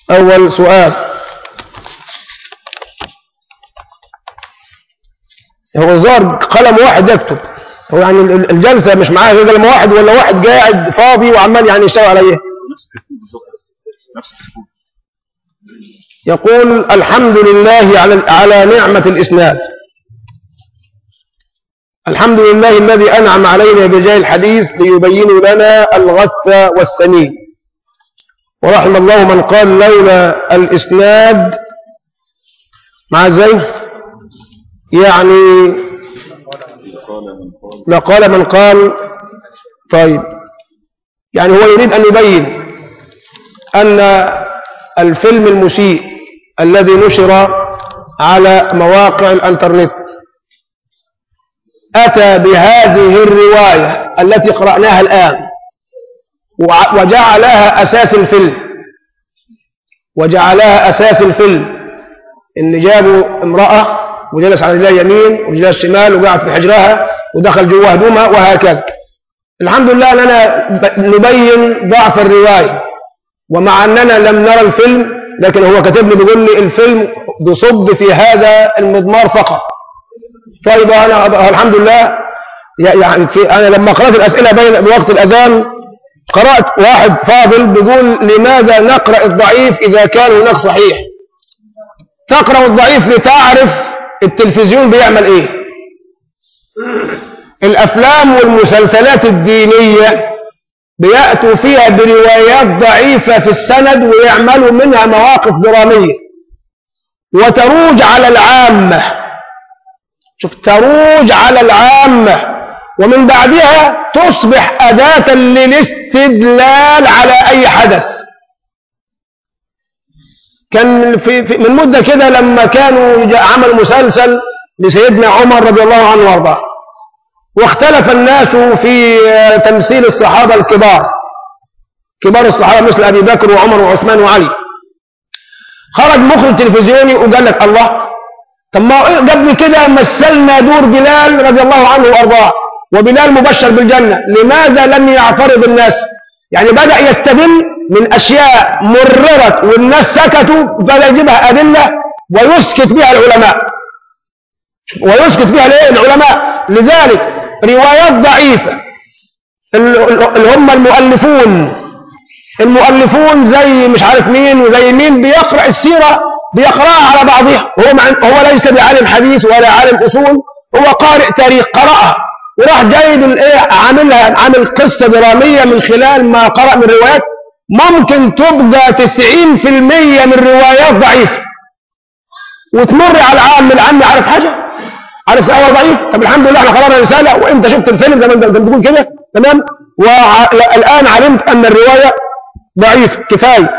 أول سؤال، هو الظاهر قلم واحد يكتب، هو يعني الجلسة مش معاه غير قلم واحد ولا واحد قاعد فاضي وعمال يعني يشتغل عليه؟ يقول الحمد لله على نعمة الإسناد. الحمد لله الذي أنعم علينا بجاه الحديث ليبين لنا الغث والسمين، ورحم الله من قال لولا الإسناد مع ازاي يعني لقال من قال. طيب، يعني هو يريد أن يبين أن الفيلم المسيء الذي نشر على مواقع الانترنت أتى بهذه الرواية التي قرأناها الآن وجعلها أساس الفيلم، إن جابوا امرأة وجلس على رجلها يمين ورجلها الشمال وقعد في حجرها ودخل جوا هدومها وهكذا. الحمد لله أننا نبين ضعف الرواية، ومع أننا لم نرى الفيلم لكن هو كتب لي بيقول لي الفيلم بصب في هذا المضمار فقط. طيب أنا الحمد لله يعني أنا لما قرأت الأسئلة بوقت الأذان قرأت واحد فاضل بيقول لماذا نقرأ الضعيف إذا كان هناك صحيح؟ تقرأ الضعيف لتعرف التلفزيون بيعمل إيه. الأفلام والمسلسلات الدينية بيأتوا فيها بروايات ضعيفة في السند ويعملوا منها مواقف درامية وتروج على العامة. شوف، تروج على العامة ومن بعدها تصبح أداة للاستدلال على أي حدث. كان من مدة كده لما كانوا عملوا مسلسل لسيدنا عمر رضي الله عنه وارضاه، واختلف الناس في تمثيل الصحابة كبار الصحابة مثل أبي بكر وعمر وعثمان وعلي. خرج مخرج تلفزيوني وقال لك الله، طب ما قبل كده مثلنا دور بلال رضي الله عنه وارضاه وبلال مبشر بالجنة، لماذا لم يعترض الناس؟ يعني بدأ يستدل من أشياء مررت والناس سكتوا، بدأ يجيبها أدلة ويسكت بها العلماء. لذلك روايات ضعيفة اللي هم المؤلفون زي مش عارف مين وزي مين بيقرأ السيرة بيقرأها على بعضها، هو ليس بعالم حديث ولا عالم أصول، هو قارئ تاريخ قرأها وراح جايب عامل قصة درامية من خلال ما قرأ من روايات ممكن تبقى 90% من روايات ضعيفة، وتمر على العام يعرف حاجة، عارف سؤال ضعيف. طب الحمد لله احنا قرأنا رسالة وانت شفت الفيلم زي ما انت بتقول كده تمام، والآن علمت أن الرواية ضعيف كفاية.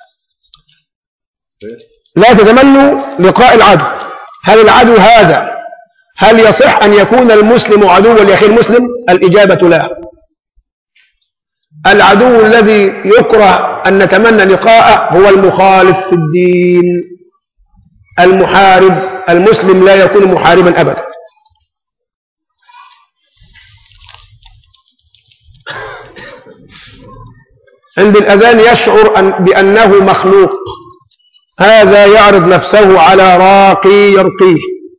لا تتمنوا لقاء العدو. هل العدو هذا هل يصح أن يكون المسلم عدوا لأخيه المسلم؟ الإجابة لا. العدو الذي يكره أن نتمنى لقاءه هو المخالف في الدين. المحارب المسلم لا يكون محاربا أبدا. عند الأذان يشعر بأنه مخلوق، هذا يعرض نفسه على راقي يرقيه،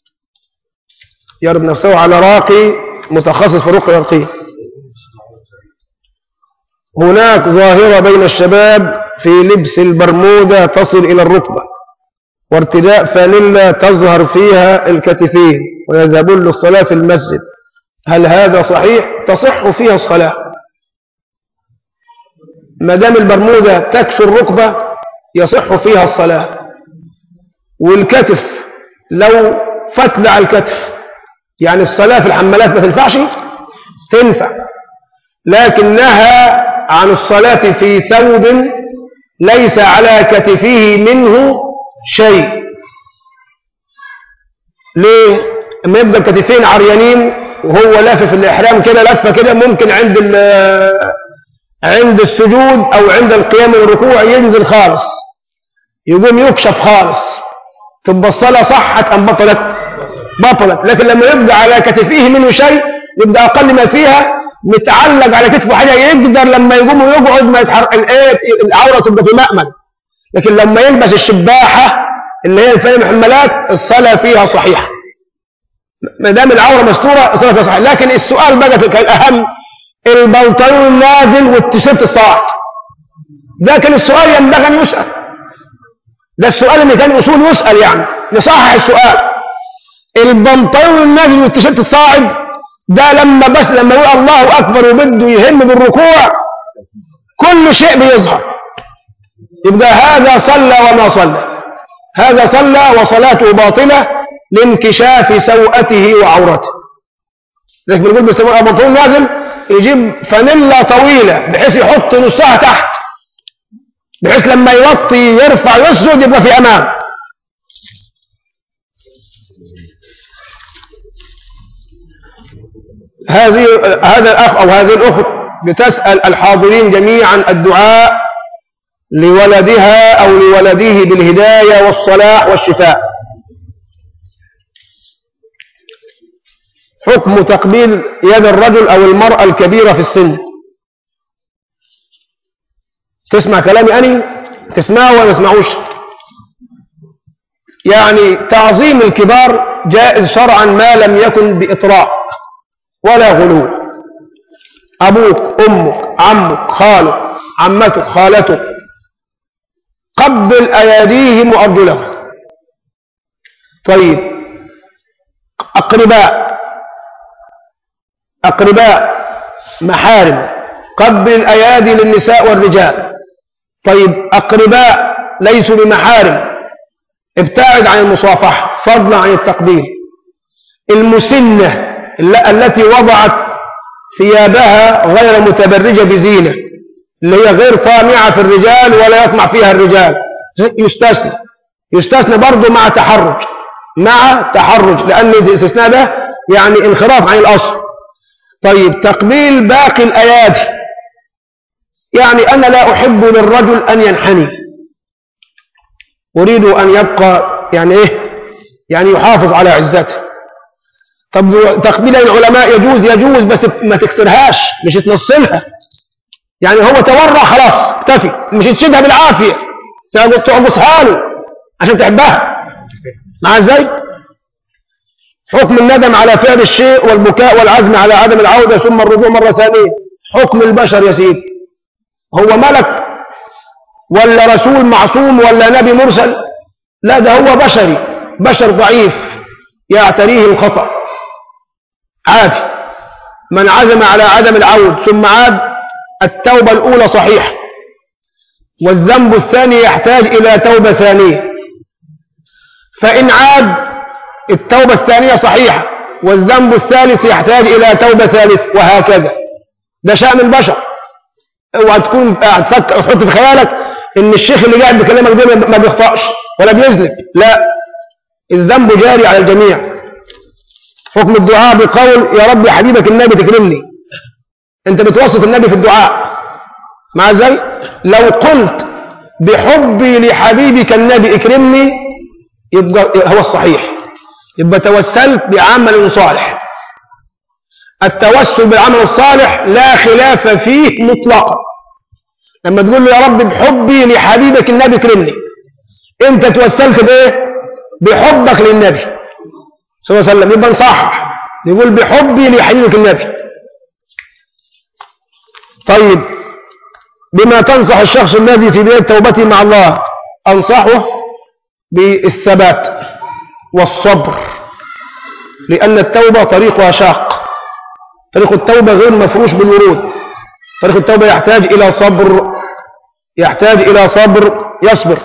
متخصص في الرقية يرقيه. هناك ظاهرة بين الشباب في لبس البرمودا تصل إلى الركبة وارتداء فانيلا تظهر فيها الكتفين ويذهبون للصلاة في المسجد، هل هذا صحيح؟ تصح فيها الصلاة ما دام البرمودا تكفي الركبة، يصح فيها الصلاة. والكتف لو فتل على الكتف يعني الصلاة في الحمالات ما تنفعش، تنفع، لكن نهى عن الصلاة في ثوب ليس على كتفه منه شيء. ليه؟ اما يبقى الكتفين عريانين وهو لافف الإحرام كده لفة كده، ممكن عند السجود أو عند القيام والركوع ينزل خالص، يقوم يكشف خالص، تبقى الصلاة صحت أم بطلت. لكن لما يبقى على كتفيه منه شيء يبقى أقل ما فيها متعلق على كتفه حاجة يقدر لما يقوم ويقعد ما يتحرك، العورة تبقى في مأمن. لكن لما يلبس الشباحة اللي هي الفاني المحملات الصلاة فيها صحيحة، ما دام العورة مستورة الصلاة فيها صحيحة. لكن السؤال بقى كان الأهم، البنطلون النازل والتيشيرت الصاعد، ده كان السؤال ينبغي أن يسأل، ده السؤال اللي كان أصول يسأل، يعني نصحح السؤال. البنطلون النازل والتيشيرت الصاعد ده لما يقول الله أكبر وبده يهم بالركوع كل شيء بيظهر، يبقى هذا صلى وما صلى، هذا صلى وصلاته باطلة لانكشاف سوءته وعورته. لذلك بنقول بيستمر بنطلون نازل يجيب فانيلا طويلة بحيث يحط نصها تحت، بحيث لما يوطي يرفع يسجد يبقى في أمان. هذا الأخ أو هذه الأخت بتسأل الحاضرين جميعا الدعاء لولدها أو لولده بالهداية والصلاح والشفاء. حكم تقبيل يد الرجل أو المرأة الكبيرة في السن. تسمع كلامي أني؟ تسمعه ولا ما تسمعوش؟ يعني تعظيم الكبار جائز شرعا ما لم يكن بإطراء ولا غلو. أبوك، أمك، عمك، خالك، عمتك، خالتك، قبل أيديهم وأرجلهم. طيب، أقرباء محارم، قبل الأيادي للنساء والرجال. طيب، أقرباء ليسوا بمحارم، ابتعد عن المصافحة فضلا عن التقبيل. المسنة التي وضعت ثيابها غير متبرجة بزينة، اللي هي غير طامعة في الرجال ولا يطمع فيها الرجال، يستثنى برضه مع تحرج، لأن الاستثناء ده يعني انخراف عن الأصل. طيب، تقبيل باقي الأيادي، يعني أنا لا أحب للرجل أن ينحني، أريد أن يبقى يعني يعني يحافظ على عزته. طب تقبيل العلماء يجوز بس ما تكسرهاش، مش تنصلها، يعني هو تورع خلاص اكتفي، مش تشدها بالعافية تعبصها له عشان تحبها. مع ازاي؟ حكم الندم على فعل الشيء والبكاء والعزم على عدم العودة ثم الرجوع مرة ثانية. حكم البشر يا سيدي، هو ملك ولا رسول معصوم ولا نبي مرسل؟ لا، ده هو بشر ضعيف يعتريه الخطأ عادي. من عزم على عدم العود ثم عاد، التوبة الأولى صحيحة، والذنب الثاني يحتاج إلى توبة ثانية. فإن عاد التوبة الثانية صحيحة والذنب الثالث يحتاج إلى توبة ثالث، وهكذا. ده شأن البشر. اوعى تكون تفكر حط في خيالك إن الشيخ اللي قاعد بكلمك ده ما بيخطأش ولا بيذنب، لا، الذنب جاري على الجميع. حكم الدعاء بقول يا رب يا حبيبك النبي تكرمني، انت بتوسط النبي في الدعاء. مع ازاي؟ لو قلت بحبي لحبيبك النبي اكرمني يبقى هو الصحيح، يبقى توسلت بعمل صالح. التوسل بالعمل الصالح لا خلاف فيه مطلقا. لما تقول له يا رب بحبي لحبيبك النبي اكرمني، انت توسلت بايه؟ بحبك للنبي صلى الله عليه وسلم، يبقى نصحح يقول بحبي لحبيبك النبي. طيب، بما تنصح الشخص الذي في بداية توبته مع الله؟ أنصحه بالثبات والصبر، لأن التوبة طريقها شاق، طريق التوبة غير مفروش بالورود، طريق التوبة يحتاج إلى صبر يصبر.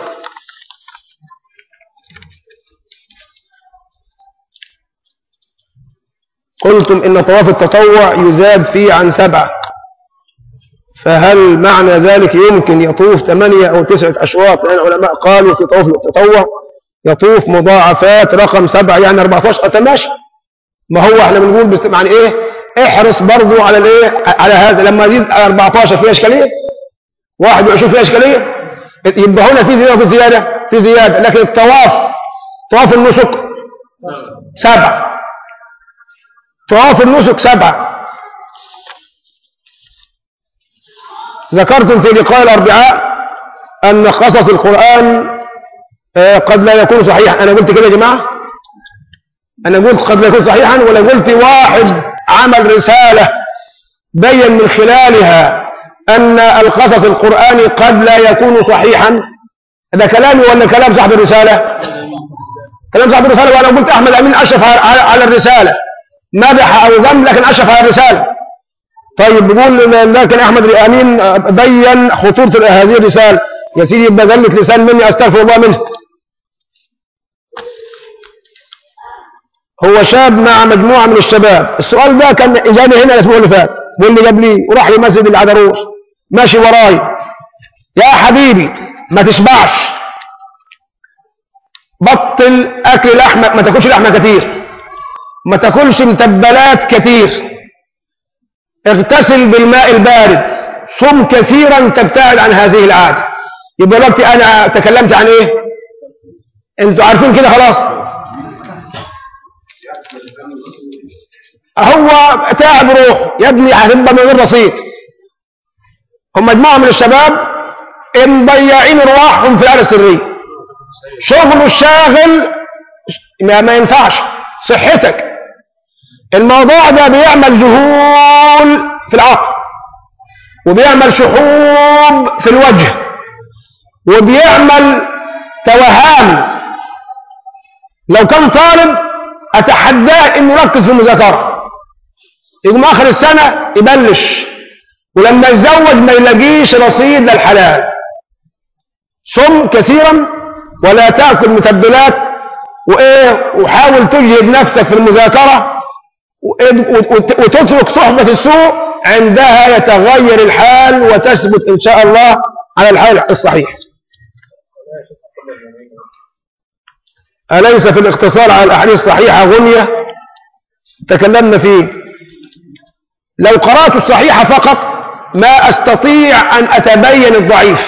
قلتم إن طواف التطوع يزاد فيه عن 7، فهل معنى ذلك يمكن يطوف 8 أو 9 أشواط؟ لأن العلماء قالوا في طواف التطوع يطوف مضاعفات رقم 7، يعني 14 أتماشى. ما هو احنا بنقول يعني احرص برضو على على هذا. لما يزيد 14 فيها إشكالية، 21 فيها إشكالية، يبقى هنا في زيادة. لكن طواف النسك 7، طواف النسك 7. ذكرتم في لقاء الأربعاء أن قصص القرآن قد لا يكون صحيحا. أنا قلت كده يا جماعة؟ أنا قلت قد لا يكون صحيحا، ولا قلت واحد عمل رسالة بين من خلالها أن القصص القرآني قد لا يكون صحيحا؟ هذا كلامي ولا كلام صاحب الرسالة؟ كلام صاحب الرسالة. وأنا قلت أحمد أمين أشرف على الرسالة، مدح أو ذم لكن أشرف على الرسالة. طيب بيقول لكن أحمد أمين بين خطورة هذه الرسالة. يا سيدي يبقى ذلة لسان مني أستغفر الله منه. هو شاب مع مجموعة من الشباب. السؤال ده كان إجابة هنا الأسبوع اللي فات، واللي جاب لي وراح لي مسجد العدروس ماشي وراي. يا حبيبي ما تشبعش، بطل أكل لحمة، ما تاكلش لحمة كتير، ما تاكلش متبلات كتير، اغتسل بالماء البارد، صم كثيرا تبتعد عن هذه العادة. يبقى دلوقتي أنا تكلمت عن إيه؟ أنتوا عارفين كده خلاص. هو تعب روح يا ابني، هتبقى من غير رصيد. هم مجموعة من الشباب مضيعين رواحهم في الآلة السرية. شغله الشاغل ما ينفعش صحتك. الموضوع ده بيعمل ذهول في العقل، وبيعمل شحوب في الوجه، وبيعمل توهان. لو كان طالب أتحداه إنه يركز في المذاكرة، يقوم آخر السنة يبلش، ولما يتزوج ما يلاقيش رصيد للحلال. صم كثيرا ولا تأكل متبلات، وحاول تجهد نفسك في المذاكرة، وتترك صحبة السوء. عندها يتغير الحال وتثبت إن شاء الله على الحال الصحيح. أليس في الاقتصار على الأحاديث الصحيحة غنية؟ تكلمنا فيه. لو قرأت الصحيحة فقط ما أستطيع أن أتبين الضعيف.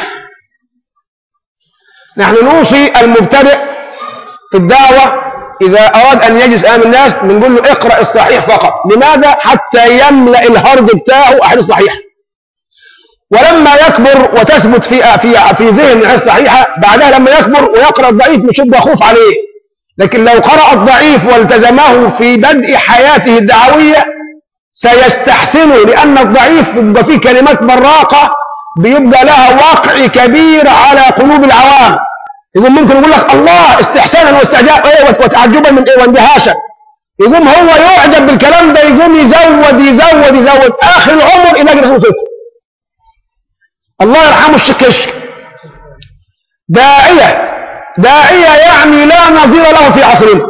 نحن نوصي المبتدئ في الدعوة إذا أراد أن يجلس أمام الناس بنقول له اقرأ الصحيح فقط. لماذا؟ حتى يملأ الهرج بتاعه أحاديث صحيحة. ولما يكبر وتثبت في ذهن الأحاديث الصحيحة، بعدها لما يكبر ويقرأ الضعيف مش يبقى خوف عليه. لكن لو قرأ الضعيف والتزمه في بدء حياته الدعوية سيستحسنه، لأن الضعيف بيبقى فيه كلمات براقة بيبقى لها وقع كبير على قلوب العوام. يقول ممكن يقول لك الله استحسانا واستعجابا وتعجبا من واندهاشا، يقوم هو يعجب بالكلام ده، يقوم يزود آخر العمر يلاقي رسول صفر. الله يرحمه الشكشك، داعية يعني لا نظير له في عصرنا،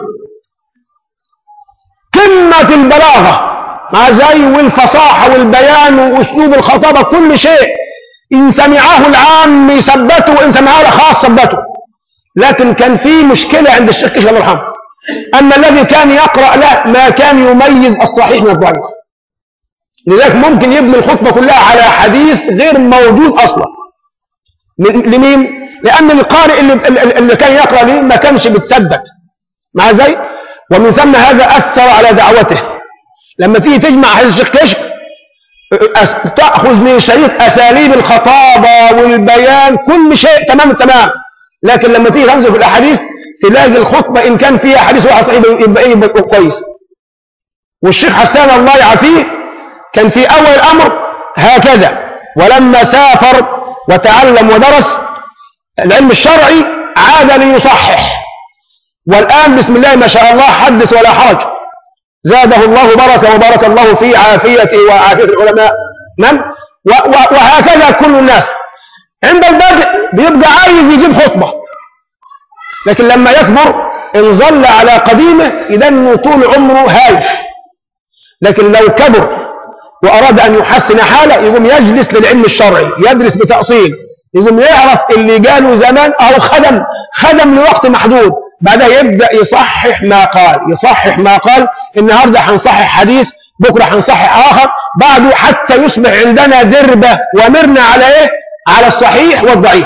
قمة البلاغة مع زي والفصاحة والبيان وأسلوب الخطابة، كل شيء إن سمعه العام يثبته وإن سمعه الخاص ثبته. لكن كان في مشكلة عند الشيخ كشف الله يرحمه، أن الذي كان يقرأ له ما كان يميز الصحيح من الضعيف. لذلك ممكن يبني الخطبة كلها على حديث غير موجود أصلا. لمين؟ لأن القارئ اللي كان يقرأ ليه ما كانش بتثبت مع زي، ومن ثم هذا أثر على دعوته. لما تيجي تجمع حديث الشيخ كشف تأخذ من شريط أساليب الخطابة والبيان كل شيء تمام التمام، لكن لما تيجي تنظر في الأحاديث تلاقي الخطبة إن كان فيها حديث واحد صحيح يبقى كويس. والشيخ حسان الله يعافيه كان في أول الأمر هكذا، ولما سافر وتعلم ودرس العلم الشرعي عاد ليصحح، والآن بسم الله ما شاء الله حدث ولا حرج، زاده الله بركة وبارك الله في عافيته وعافية العلماء. وهكذا كل الناس عند البدء بيبقى عايز يجيب خطبة، لكن لما يكبر إن ظل على قديمه إذن طول عمره هايف. لكن لو كبر وأراد أن يحسن حاله يقوم يجلس للعلم الشرعي، يدرس بتأصيل، يقوم يعرف اللي قاله زمان أو خدم لوقت محدود، بعدها يبدأ يصحح ما قال. النهاردة هنصحح حديث، بكرة هنصحح آخر، بعده حتى يصبح عندنا دربة ومرنا على إيه؟ على الصحيح والضعيف.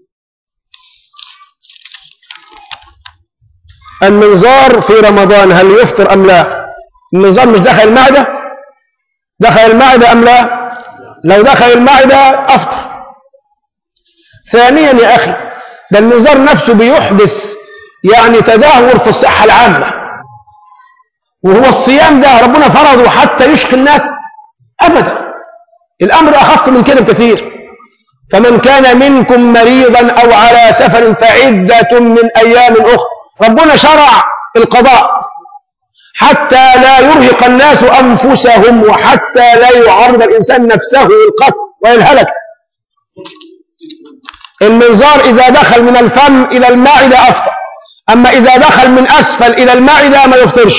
المنظار في رمضان هل يفطر أم لا؟ المنظار مش دخل المعدة؟ دخل المعدة أم لا؟ لو دخل المعدة أفطر. ثانيا يا أخي، ده المنظار نفسه بيحدث يعني تدهور في الصحة العامة، وهو الصيام ده ربنا فرضه حتى يشقي الناس؟ أبدا، الأمر أخف من كده بكثير. فمن كان منكم مريضا أو على سفر فعدة من أيام أخرى. ربنا شرع القضاء حتى لا يرهق الناس أنفسهم، وحتى لا يعرض الإنسان نفسه للقتل والهلك. المنظار إذا دخل من الفم إلى المعدة أفطر، أما إذا دخل من أسفل إلى المعدة ما يفطرش.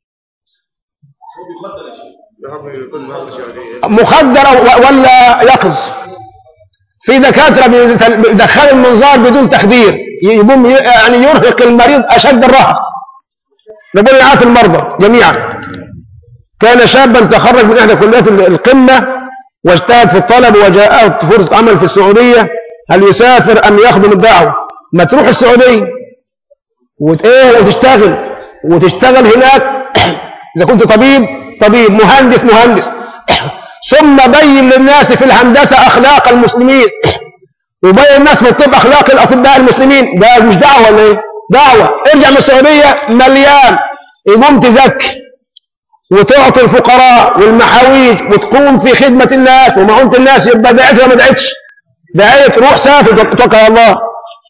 مخدر ولا يقظ؟ في دكاترة بيدخلوا المنظار بدون تخدير، يقوم يعني يرهق المريض أشد الرهق. ربنا يعافي المرضى جميعا. كان شابا تخرج من إحدى كليات القمة واجتهد في الطلب، وجاءه فرصة عمل في السعودية، هل يسافر أم يخدم الدعوة؟ ما تروح السعودية وتشتغل هناك. إذا كنت طبيب، مهندس، ثم بين للناس في الهندسة أخلاق المسلمين، وبين الناس في الطب أخلاق الأطباء المسلمين. ده مش دعوة ولا إيه؟ دعوة. ارجع من السعودية مليان، يقوم تزكي وتعطي الفقراء والمحاويج وتقوم في خدمة الناس ومعونة الناس، يبقى دعيت ولا ما دعيتش؟ دعيت. روح سافر توكل على الله.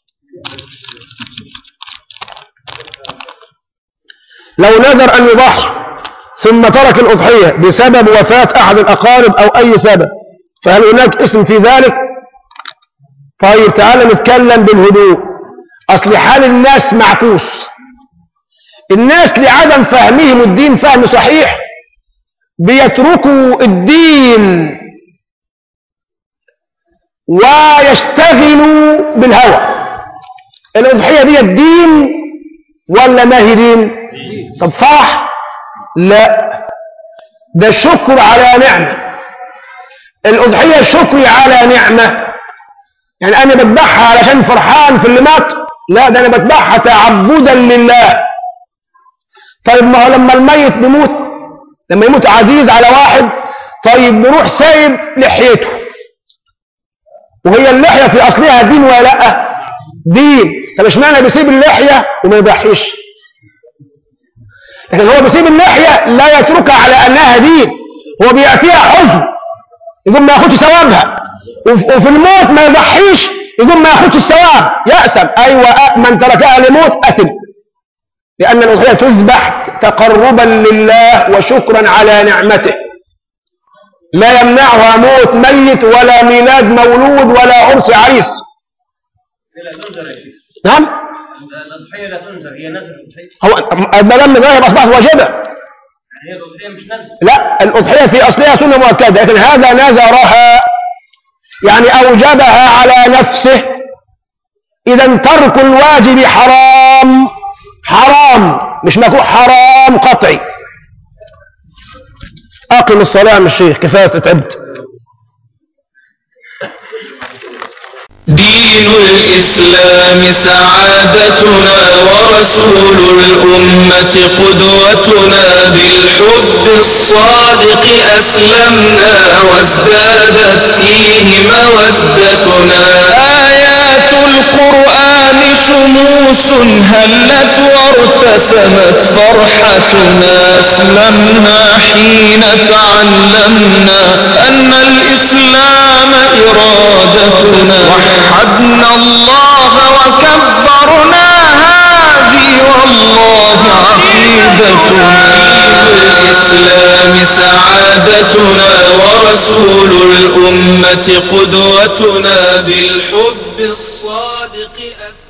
لو نذر أن يضحي ثم ترك الأضحية بسبب وفاة أحد الأقارب أو أي سبب، فهل هناك اسم في ذلك؟ طيب تعالى نتكلم بالهدوء. أصل حال الناس معكوس. الناس لعدم فهمهم الدين فهم صحيح بيتركوا الدين ويشتغلوا بالهوى. الأضحية دي الدين ولا ما هي دين؟ طب فرح؟ لا، ده شكر على نعمة. الأضحية شكري على نعمة. يعني أنا بذبحها علشان فرحان في اللي مات؟ لا، ده أنا بذبحها تعبدا لله. طيب ما هو لما الميت بيموت، لما يموت عزيز على واحد، طيب بيروح سايب لحيته، وهي اللحية في أصلها دين ولا لا؟ دين. طب اشمعنى بيسيب اللحية وما يضحيش؟ لكن هو بيسيب اللحية لا يتركها على أنها دين، هو بيأتيها حزن يقوم ما ياخدش ثوابها، وفي الموت ما يضحيش يقوم ما ياخدش الثواب، يأسم. أيوة، من تركها لموت أثم، لأن الأضحية تذبح تقربا لله وشكرا على نعمته، لا يمنعها موت ميت ولا ميلاد مولود ولا عرس عريس. نعم، الأضحية لا تنذر، هي نذر الأضحية. هو ما دام ذهب أصبحت واجبة. هي الأضحية مش نذر. لا، الأضحية في أصلها سنة مؤكدة، لكن هذا نذرها يعني أوجبها على نفسه. إذا ترك الواجب حرام مش مكروه، حرام قطعي. أقم الصلاة من الشيخ، كفاية تعبت. دين الإسلام سعادتنا، ورسول الأمة قدوتنا، بالحب الصادق أسلمنا، وازدادت فيه مودتنا. آيات القرآن شموس هلت وارتسمت فرحتنا، أسلمنا حين تعلمنا أن الإسلام إرادتنا، وحدنا الله وكبرنا، هذه والله عقيدتنا. دين الإسلام سعادتنا، ورسول الأمة قدوتنا، بالحب الصادق